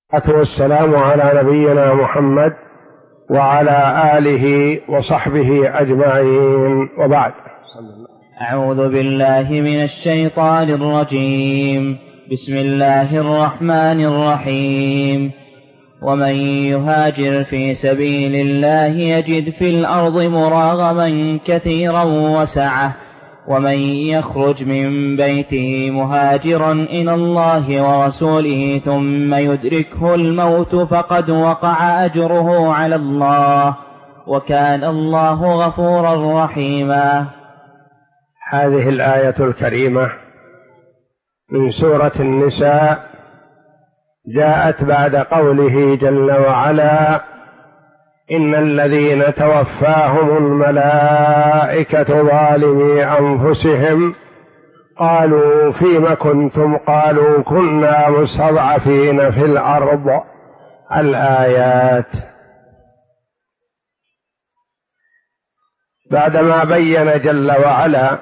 والسلام على نبينا محمد وعلى آله وصحبه أجمعين، وبعد. أعوذ بالله من الشيطان الرجيم. بسم الله الرحمن الرحيم. ومن يهاجر في سبيل الله يجد في الأرض مراغما كثيرا وسعة، ومن يخرج من بيته مهاجرا إلى الله ورسوله ثم يدركه الموت فقد وقع أجره على الله، وكان الله غفورا رحيما. هذه الآية الكريمة من سورة النساء جاءت بعد قوله جل وعلا: إن الذين توفاهم الملائكة ظالمي أنفسهم قالوا فيم كنتم قالوا كنا مستضعفين في الأرض. الآيات. بعدما بين جل وعلا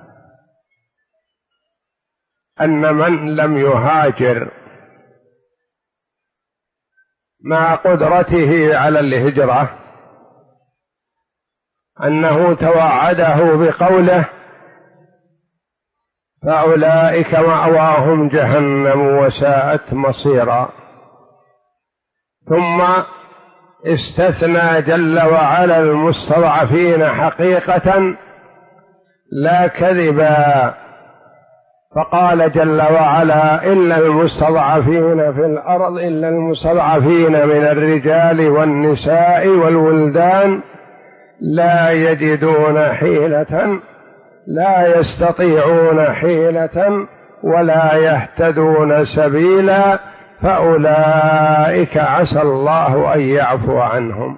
أن من لم يهاجر مع قدرته على الهجرة أنه توعده بقوله: فأولئك مأواهم جهنم وساءت مصيرا. ثم استثنى جل وعلا المستضعفين حقيقة لا كذبا، فقال جل وعلا: إلا المستضعفين في الأرض، إلا المستضعفين من الرجال والنساء والولدان لا يجدون حيلة، لا يستطيعون حيلة ولا يهتدون سبيلا، فأولئك عسى الله أن يعفو عنهم.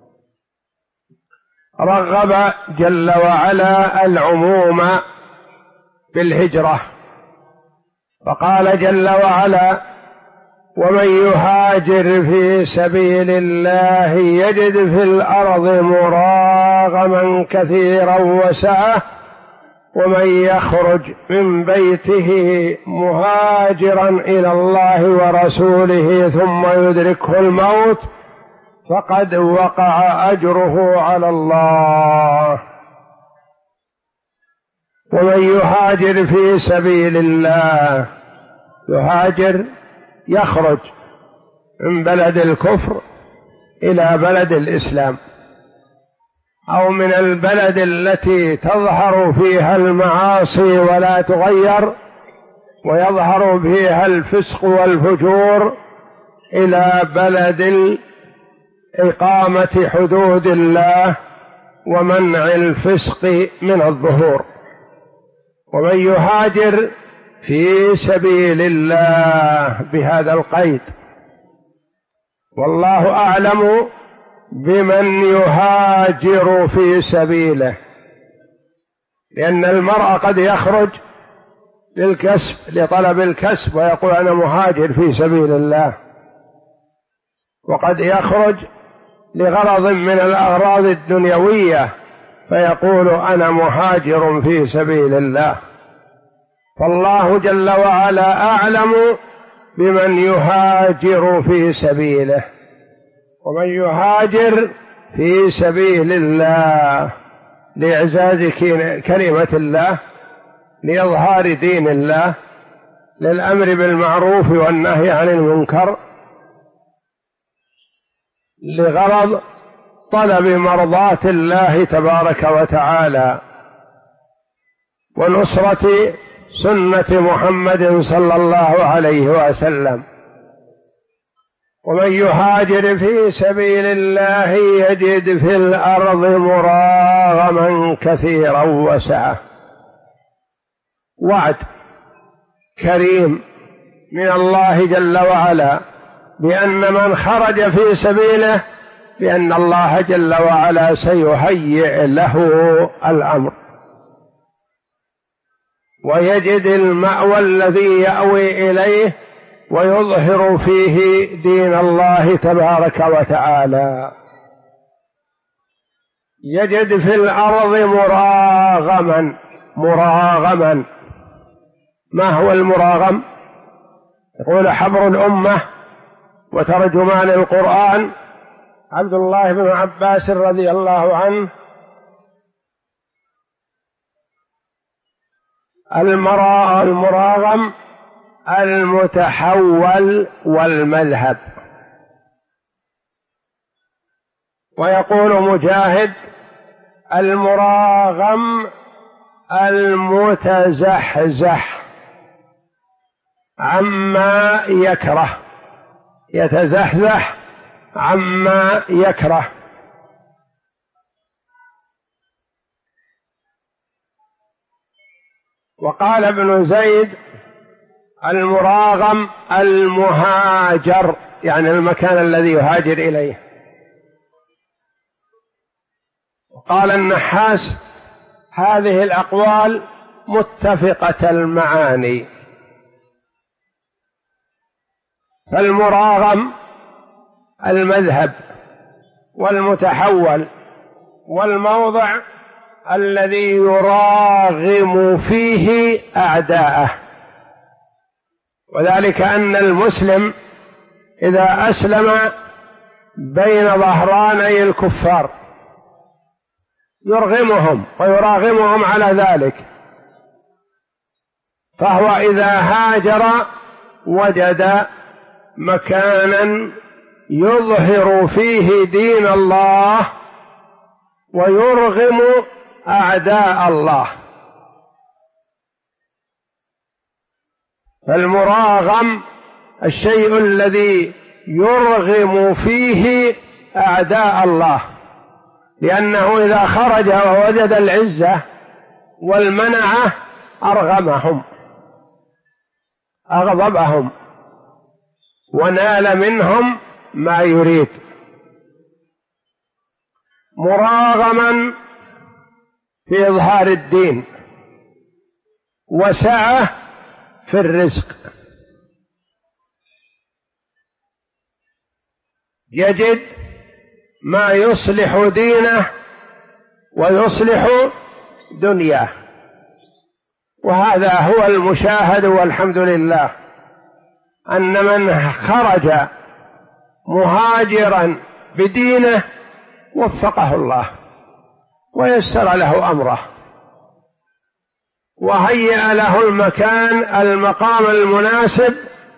رغب جل وعلا العموم بالهجرة، فقال جل وعلا: ومن يهاجر في سبيل الله يجد في الأرض مراغما كثيرا وسعة، ومن يخرج من بيته مهاجرا إلى الله ورسوله ثم يدركه الموت فقد وقع أجره على الله. ومن يهاجر في سبيل الله، يهاجر يخرج من بلد الكفر إلى بلد الإسلام، أو من البلد التي تظهر فيها المعاصي ولا تغير ويظهر فيها الفسق والفجور إلى بلد إقامة حدود الله ومنع الفسق من الظهور. ومن يهاجر في سبيل الله بهذا القيد، والله أعلم بمن يهاجر في سبيله، لأن المرء قد يخرج للكسب لطلب الكسب ويقول أنا مهاجر في سبيل الله، وقد يخرج لغرض من الأغراض الدنيوية فيقول أنا مهاجر في سبيل الله. فالله جل وعلا أعلم بمن يهاجر في سبيله. ومن يهاجر في سبيل الله لإعزاز كلمة الله، لإظهار دين الله، للأمر بالمعروف والنهي عن المنكر، لغرض طلب مرضاة الله تبارك وتعالى ونصرة سنة محمد صلى الله عليه وسلم. ومن يهاجر في سبيل الله يجد في الأرض مراغما كثيرا وسعة. وعد كريم من الله جل وعلا بأن من خرج في سبيله بأن الله جل وعلا سيهيئ له الأمر، ويجد المأوى الذي يأوي إليه ويظهر فيه دين الله تبارك وتعالى. يجد في الأرض مراغما. ما هو المراغم؟ يقول حبر الأمة وترجمان القرآن عبد الله بن عباس رضي الله عنه: المراغم المتحول والمذهب. ويقول مجاهد: المراغم المتزحزح عما يكره، يتزحزح عما يكره. وقال ابن زيد: المراغم المهاجر، يعني المكان الذي يهاجر إليه. وقال النحاس: هذه الأقوال متفقة المعاني. فالمراغم المذهب، والمتحول، والموضع الذي يراغم فيه أعداءه. وذلك أن المسلم إذا أسلم بين ظهراني الكفار يرغمهم ويراغمهم على ذلك، فهو إذا هاجر وجد مكانا يظهر فيه دين الله ويرغم أعداء الله. فالمراغم الشيء الذي يرغم فيه أعداء الله، لأنه إذا خرج ووجد العزة والمنعة أرغمهم، أغضبهم، ونال منهم ما يريد. مراغما في إظهار الدين، وسعة في الرزق، يجد ما يصلح دينه ويصلح دنياه. وهذا هو المشاهد، والحمد لله أن من خرج مهاجرا بدينه وفقه الله ويسر له أمره، وهيأ له المقام المناسب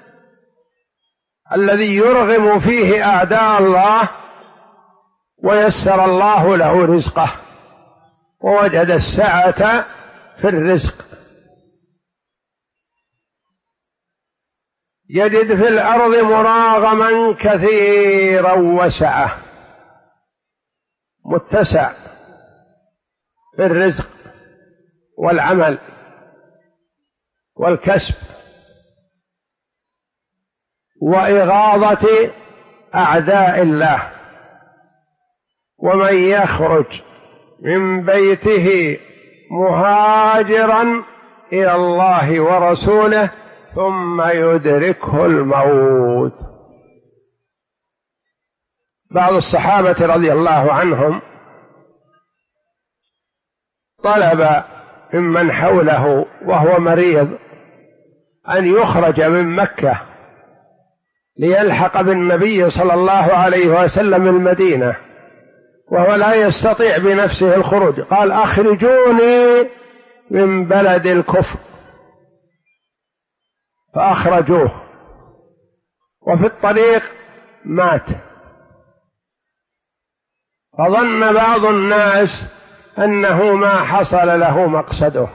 الذي يرغم فيه أعداء الله، ويسر الله له رزقه، ووجد السعة في الرزق. يجد في الأرض مراغما كثيرا وسعة، متسع في الرزق والعمل والكسب وإغاظة أعداء الله. ومن يخرج من بيته مهاجرا إلى الله ورسوله ثم يدركه الموت. بعض الصحابة رضي الله عنهم طلب ممن حوله وهو مريض أن يخرج من مكة ليلحق بالنبي صلى الله عليه وسلم المدينة، وهو لا يستطيع بنفسه الخروج. قال: أخرجوني من بلد الكفر. فأخرجوه، وفي الطريق مات. فظن بعض الناس أنه ما حصل له مقصده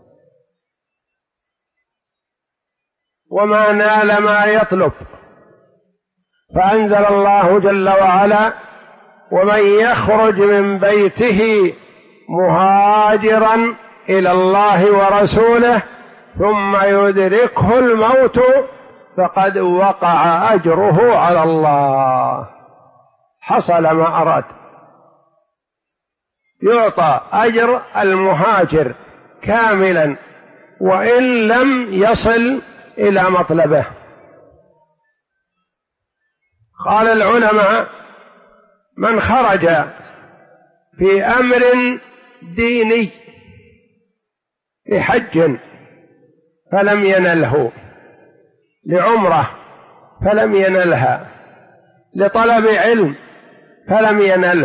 وما نال ما يطلب، فأنزل الله جل وعلا: ومن يخرج من بيته مهاجرا إلى الله ورسوله ثم يدركه الموت فقد وقع أجره على الله، حصل ما أراد. يعطى أجر المهاجر كاملا وإن لم يصل إلى مطلبه. قال العلماء: من خرج في أمر ديني لحج فلم ينله، لعمرة فلم ينلها، لطلب علم فلم ينله،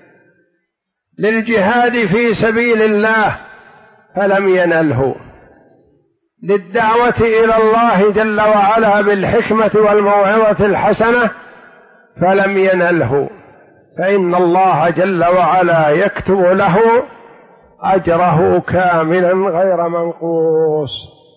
للجهاد في سبيل الله فلم ينله، للدعوة إلى الله جل وعلا بالحكمة والموعظة الحسنة فلم ينله، فإن الله جل وعلا يكتب له أجره كاملا غير منقوص.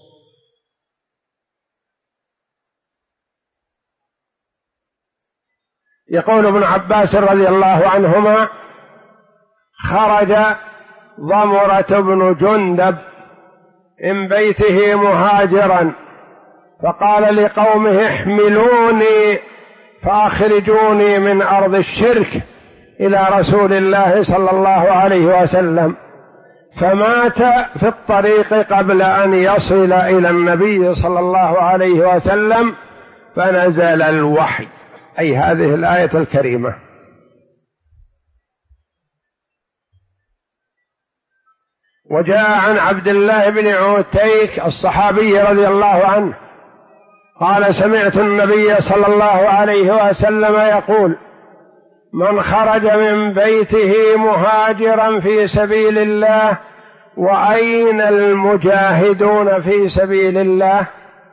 يقول ابن عباس رضي الله عنهما: خرج ضمرة بن جندب من بيته مهاجرا فقال لقومه: احملوني فأخرجوني من أرض الشرك إلى رسول الله صلى الله عليه وسلم، فمات في الطريق قبل أن يصل إلى النبي صلى الله عليه وسلم، فنزل الوحي، أي هذه الآية الكريمة. وجاء عن عبد الله بن عتيك الصحابي رضي الله عنه قال: سمعت النبي صلى الله عليه وسلم يقول: من خرج من بيته مهاجرا في سبيل الله وأين المجاهدون في سبيل الله؟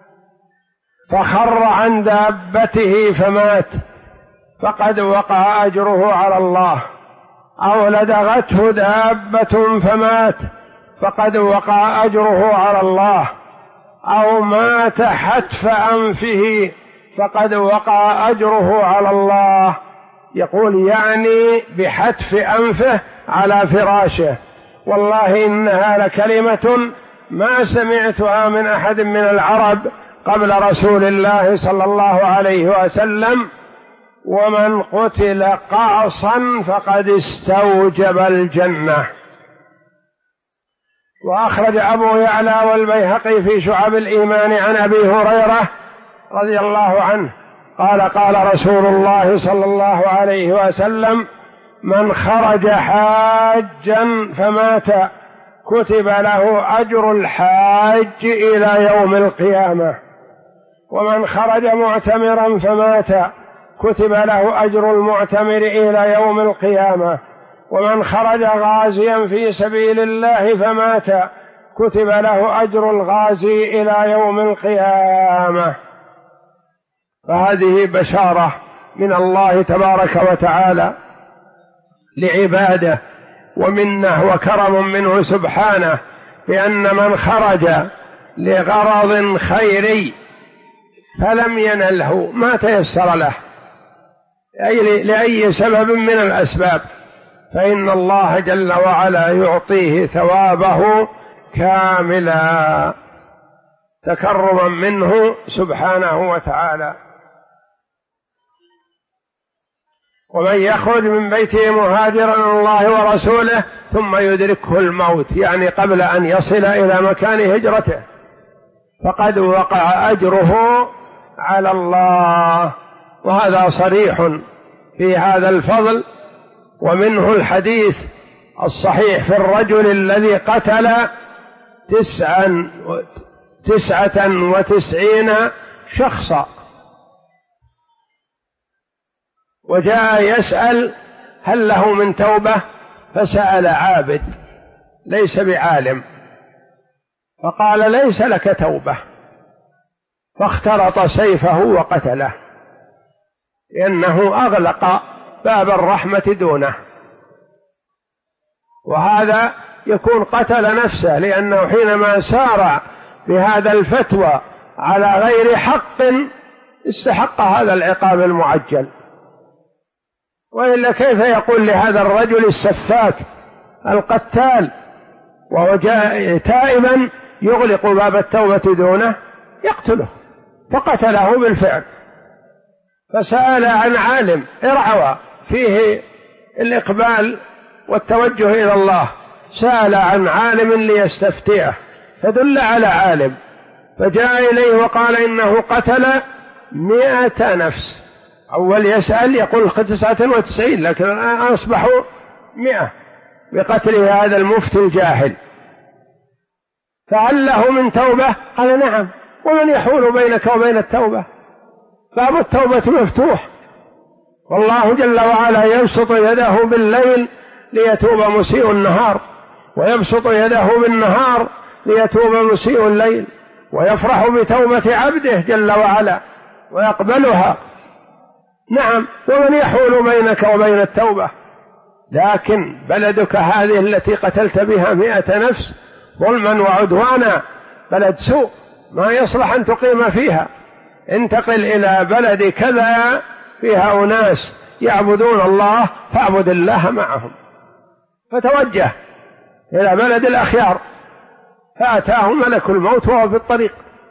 فخر عن دابته فمات فقد وقع أجره على الله، أو لدغته دابة فمات فقد وقع أجره على الله، أو مات حتف أنفه فقد وقع أجره على الله. يقول يعني بحتف أنفه على فراشه. والله إنها لكلمة ما سمعتها من أحد من العرب قبل رسول الله صلى الله عليه وسلم: ومن قتل قعصا فقد استوجب الجنة. وأخرج أبو يعلى والبيهقي في شعب الإيمان عن أبي هريرة رضي الله عنه قال: قال رسول الله صلى الله عليه وسلم: من خرج حاجا فمات كتب له أجر الحاج إلى يوم القيامة، ومن خرج معتمرا فمات كتب له أجر المعتمر إلى يوم القيامة، ومن خرج غازيا في سبيل الله فمات كتب له أجر الغازي إلى يوم القيامة. فهذه بشارة من الله تبارك وتعالى لعباده، ومنه وكرم منه سبحانه، بأن من خرج لغرض خيري فلم ينله ما تيسر له لأي سبب من الأسباب، فإن الله جل وعلا يعطيه ثوابه كاملا تكرما منه سبحانه وتعالى. ومن يخرج من بيته مهاجرا إلى الله ورسوله ثم يدركه الموت، يعني قبل أن يصل إلى مكان هجرته، فقد وقع أجره على الله. وهذا صريح في هذا الفضل. ومنه الحديث الصحيح في الرجل الذي قتل 99 شخصا، وجاء يسأل هل له من توبة، فسأل عابد ليس بعالم فقال: ليس لك توبة، فاخترط سيفه وقتله، لأنه أغلق باب الرحمة دونه. وهذا يكون قتل نفسه، لأنه حينما سار بهذا الفتوى على غير حق استحق هذا العقاب المعجل. وإلا كيف يقول لهذا الرجل السفاك القتال وهو جاء تائبا يغلق باب التوبة دونه؟ يقتله، فقتله بالفعل. فسأل عن عالم ارعوى فيه الإقبال والتوجه إلى الله، سأل عن عالم ليستفتيه، فدل على عالم، فجاء إليه وقال إنه قتل 100 نفس. أول يسأل يقول 99، لكن أصبحوا 100 بقتل هذا المفتي الجاهل. فهل له من توبة؟ قال: نعم. ومن يحول بينك وبين التوبة؟ باب التوبة مفتوح، والله جل وعلا يبسط يده بالليل ليتوب مسيء النهار، ويبسط يده بالنهار ليتوب مسيء الليل، ويفرح بتوبة عبده جل وعلا ويقبلها. نعم، ومن يحول بينك وبين التوبة؟ لكن بلدك هذه التي قتلت بها 100 نفس ظلما وعدوانا بلد سوء ما يصلح أن تقيم فيها، انتقل إلى بلد كذا فيها أناس يعبدون الله فاعبد الله معهم. فتوجه إلى بلد الأخيار فأتاه ملك الموت وهو في الطريق،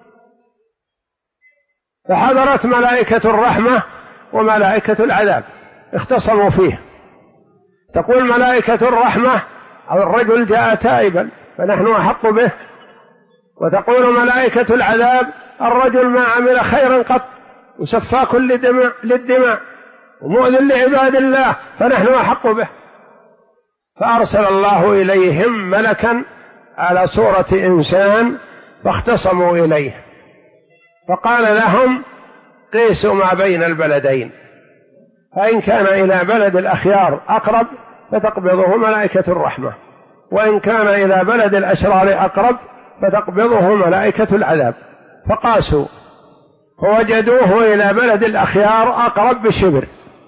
فحضرت ملائكة الرحمة وملائكة العذاب اختصموا فيه. تقول ملائكة الرحمة الرجل جاء تائبا فنحن أحق به، وتقول ملائكة العذاب الرجل ما عمل خيرا قط وسفاك للدماء ومؤذن لعباد الله فنحن أحق به. فأرسل الله إليهم ملكا على صورة إنسان فاختصموا إليه، فقال لهم قيسوا ما بين البلدين، فإن كان إلى بلد الأخيار أقرب فتقبضه ملائكة الرحمة، وإن كان إلى بلد الأشرار أقرب فتقبضه ملائكة العذاب. فقاسوا فوجدوه إلى بلد الأخيار أقرب بشبر،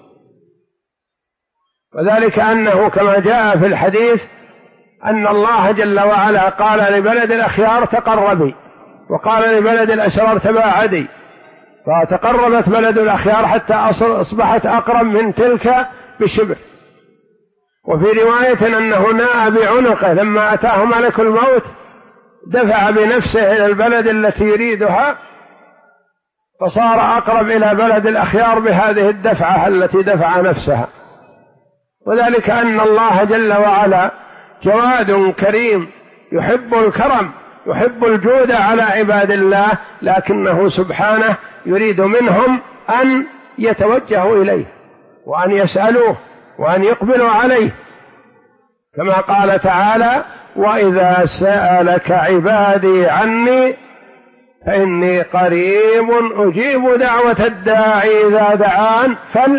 وذلك أنه كما جاء في الحديث أن الله جل وعلا قال لبلد الأخيار تقربي، وقال لبلد الأشرار تباعدي، فتقربت بلد الأخيار حتى أصبحت أقرب من تلك بشبر. وفي رواية أنه ناء بعنقه لما أتاه ملك الموت دفع بنفسه إلى البلد التي يريدها، فصار أقرب إلى بلد الأخيار بهذه الدفعة التي دفع نفسها. وذلك أن الله جل وعلا جواد كريم يحب الكرم، يحب الجود على عباد الله، لكنه سبحانه يريد منهم أن يتوجهوا إليه وأن يسألوه وأن يقبلوا عليه، كما قال تعالى وإذا سألك عبادي عني فإني قريب أجيب دعوة الداعي إذا دعان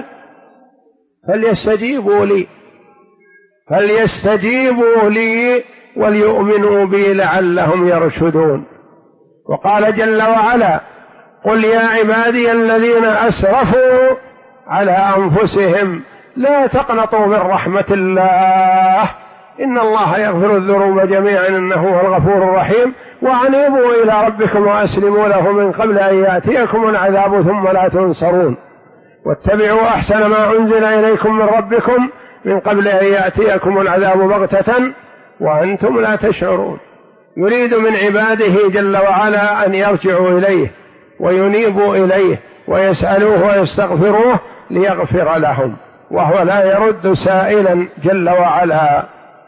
فليستجيبوا لي وليؤمنوا بي لعلهم يرشدون. وقال جل وعلا قل يا عبادي الذين أسرفوا على أنفسهم لا تقنطوا من رحمة الله إن الله يغفر الذنوب جميعا إنه هو الغفور الرحيم وأنيبوا إلى ربكم وأسلموا له من قبل أن يأتيكم العذاب ثم لا تنصرون واتبعوا أحسن ما أنزل إليكم من ربكم من قبل أن يأتيكم العذاب بغتة وأنتم لا تشعرون. يريد من عباده جل وعلا أن يرجعوا إليه وينيبوا إليه ويسألوه ويستغفروه ليغفر لهم، وهو لا يرد سائلا جل وعلا.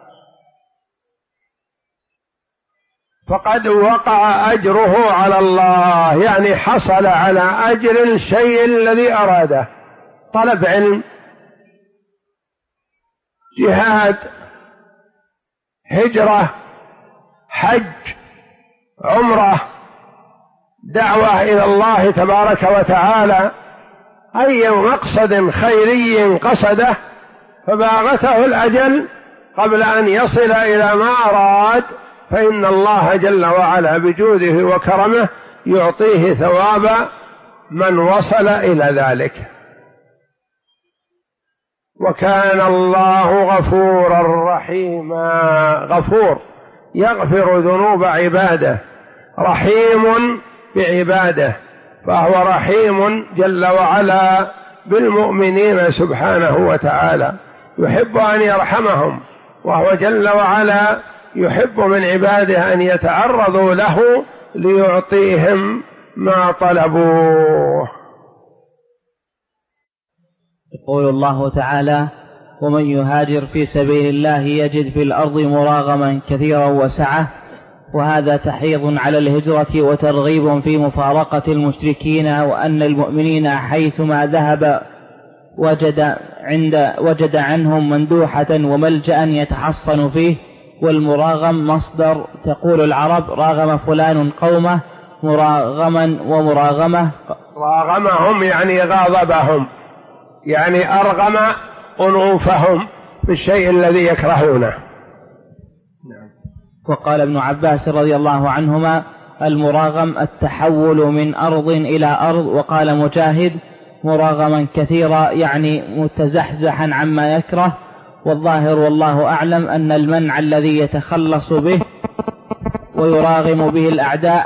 فقد وقع أجره على الله، يعني حصل على أجر الشيء الذي أراده، طلب علم، جهاد، هجرة، حج، عمرة، دعوة إلى الله تبارك وتعالى، أي مقصد خيري قصده فباغته الأجل قبل أن يصل إلى ما أراد، فإن الله جل وعلا بجوده وكرمه يعطيه ثواب من وصل إلى ذلك. وكان الله غفورا رحيما، غفور يغفر ذنوب عباده، رحيم بعباده، فهو رحيم جل وعلا بالمؤمنين سبحانه وتعالى، يحب أن يرحمهم، وهو جل وعلا يحب من عباده أن يتعرضوا له ليعطيهم ما طلبوه. يقول الله تعالى ومن يهاجر في سبيل الله يجد في الأرض مراغما كثيرا وسعة، وهذا تحريض على الهجرة وترغيب في مفارقة المشركين، وأن المؤمنين حيثما ذهب وجد عنهم مندوحة وملجأ يتحصن فيه. والمراغم مصدر، تقول العرب راغم فلان قومه مراغما ومراغمة، راغمهم يعني غاضبهم، يعني أرغم أنوفهم بالشيء الذي يكرهونه. وقال ابن عباس رضي الله عنهما: المراغم التحول من أرض إلى أرض. وقال مجاهد: مراغما كثيرا يعني متزحزحا عما يكره. والظاهر والله أعلم أن المنع الذي يتخلص به ويراغم به الأعداء.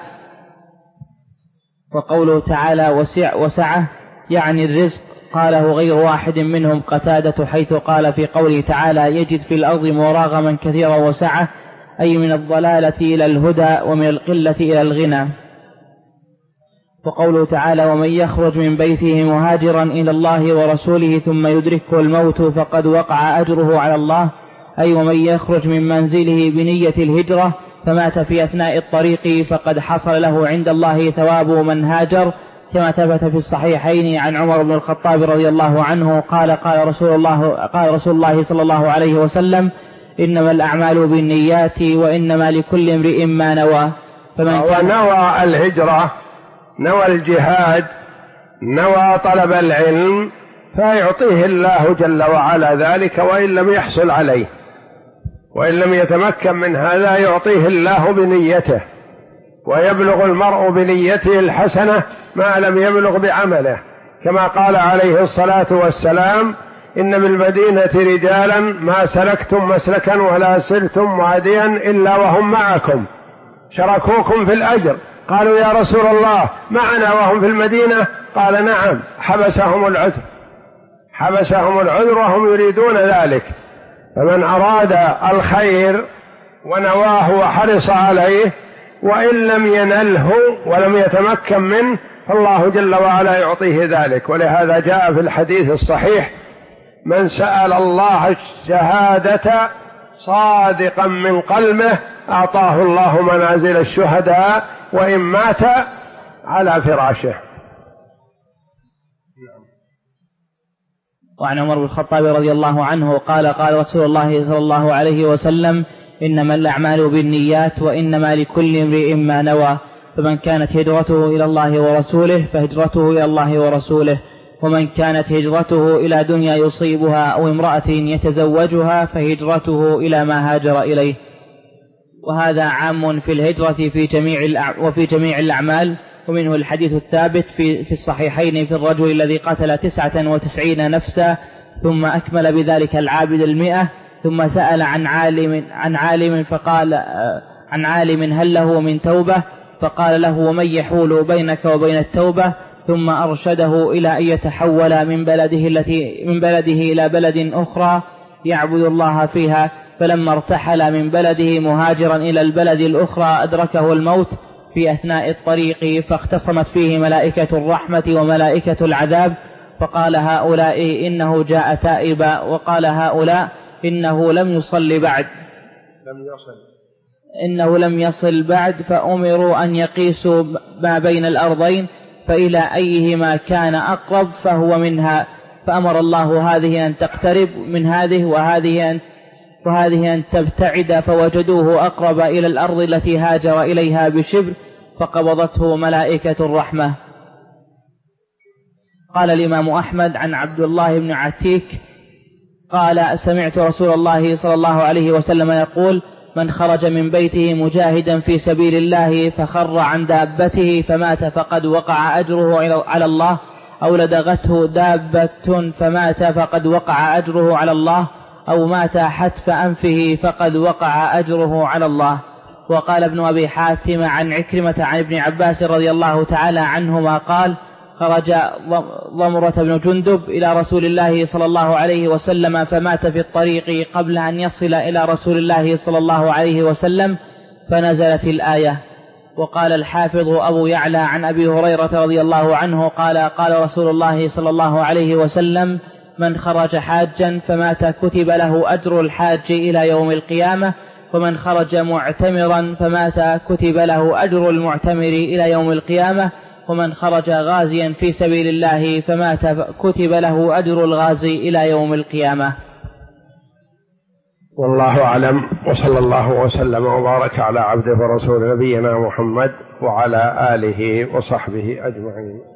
وقوله تعالى وسعه يعني الرزق، قاله غير واحد منهم قتادة، حيث قال في قوله تعالى: يجد في الأرض مراغما كثيرا وسعه، أي من الضلالة إلى الهدى ومن القلة إلى الغنى. وقوله تعالى: ومن يخرج من بيته مهاجرا إلى الله ورسوله ثم يدركه الموت فقد وقع أجره على الله، أي ومن يخرج من منزله بنية الهجرة فمات في أثناء الطريق فقد حصل له عند الله ثواب من هاجر، كما ثبت في الصحيحين عن عمر بن الخطاب رضي الله عنه قال رسول الله صلى الله عليه وسلم: إنما الأعمال بالنيات وإنما لكل امرئ ما نوى. ونوى الهجرة، نوى الجهاد، نوى طلب العلم، فيعطيه الله جل وعلا ذلك وإن لم يحصل عليه، وإن لم يتمكن من هذا يعطيه الله بنيته، ويبلغ المرء بنيته الحسنة ما لم يبلغ بعمله، كما قال عليه الصلاة والسلام: إن بالمدينة رجالا ما سلكتم مسلكا ولا سرتم واديا إلا وهم معكم شركوكم في الأجر. قالوا: يا رسول الله معنا وهم في المدينة؟ قال: نعم، حبسهم العذر وهم يريدون ذلك. فمن أراد الخير ونواه وحرص عليه وإن لم ينله ولم يتمكن منه فالله جل وعلا يعطيه ذلك. ولهذا جاء في الحديث الصحيح: من سأل الله الشهادة صادقا من قلبه أعطاه الله منازل الشهداء وإن مات على فراشه. وعن عمر بن الخطاب رضي الله عنه قال رسول الله صلى الله عليه وسلم: إنما الأعمال بالنيات وإنما لكل امرئ ما نوى، فمن كانت هجرته إلى الله ورسوله فهجرته إلى الله ورسوله، ومن كانت هجرته إلى دنيا يصيبها أو امرأة يتزوجها فهجرته إلى ما هاجر إليه. وهذا عام في الهجرة وفي جميع الأعمال. ومنه الحديث الثابت في الصحيحين في الرجل الذي قتل 99 نفسا ثم أكمل بذلك العابد 100، ثم سأل عن عالم هل له من توبة، فقال له: ومن يحول بينك وبين التوبة؟ ثم أرشده إلى أن يتحول من بلده إلى بلد أخرى يعبد الله فيها. فلما ارتحل من بلده مهاجرا إلى البلد الأخرى أدركه الموت في أثناء الطريق، فاختصمت فيه ملائكة الرحمة وملائكة العذاب، فقال هؤلاء إنه جاء تائبا، وقال هؤلاء إنه لم يصل بعد، فأمروا أن يقيسوا ما بين الأرضين فإلى أيهما كان أقرب فهو منها، فأمر الله هذه أن تقترب من هذه وهذه أن تبتعد، فوجدوه أقرب إلى الأرض التي هاجر إليها بشبر، فقبضته ملائكة الرحمة. قال الإمام أحمد عن عبد الله بن عتيك قال: سمعت رسول الله صلى الله عليه وسلم يقول: من خرج من بيته مجاهدا في سبيل الله فخر عن دابته فمات فقد وقع أجره على الله، أو لدغته دابة فمات فقد وقع أجره على الله، أو مات حتف أنفه فقد وقع أجره على الله. وقال ابن أبي حاتم عن عكرمة عن ابن عباس رضي الله تعالى عنهما قال: خرج ضمرة بن جندب إلى رسول الله صلى الله عليه وسلم فمات في الطريق قبل أن يصل إلى رسول الله صلى الله عليه وسلم، فنزلت الآية. وقال الحافظ أبو يعلى عن أبي هريرة رضي الله عنه قال رسول الله صلى الله عليه وسلم: من خرج حاجا فمات كتب له أجر الحاج إلى يوم القيامة، ومن خرج معتمرا فمات كتب له أجر المعتمر إلى يوم القيامة، ومن خرج غازيا في سبيل الله فمات كتب له أجر الغازي إلى يوم القيامة. والله أعلم، وصلى الله وسلم وبارك على عبده ورسول نبينا محمد وعلى آله وصحبه أجمعين.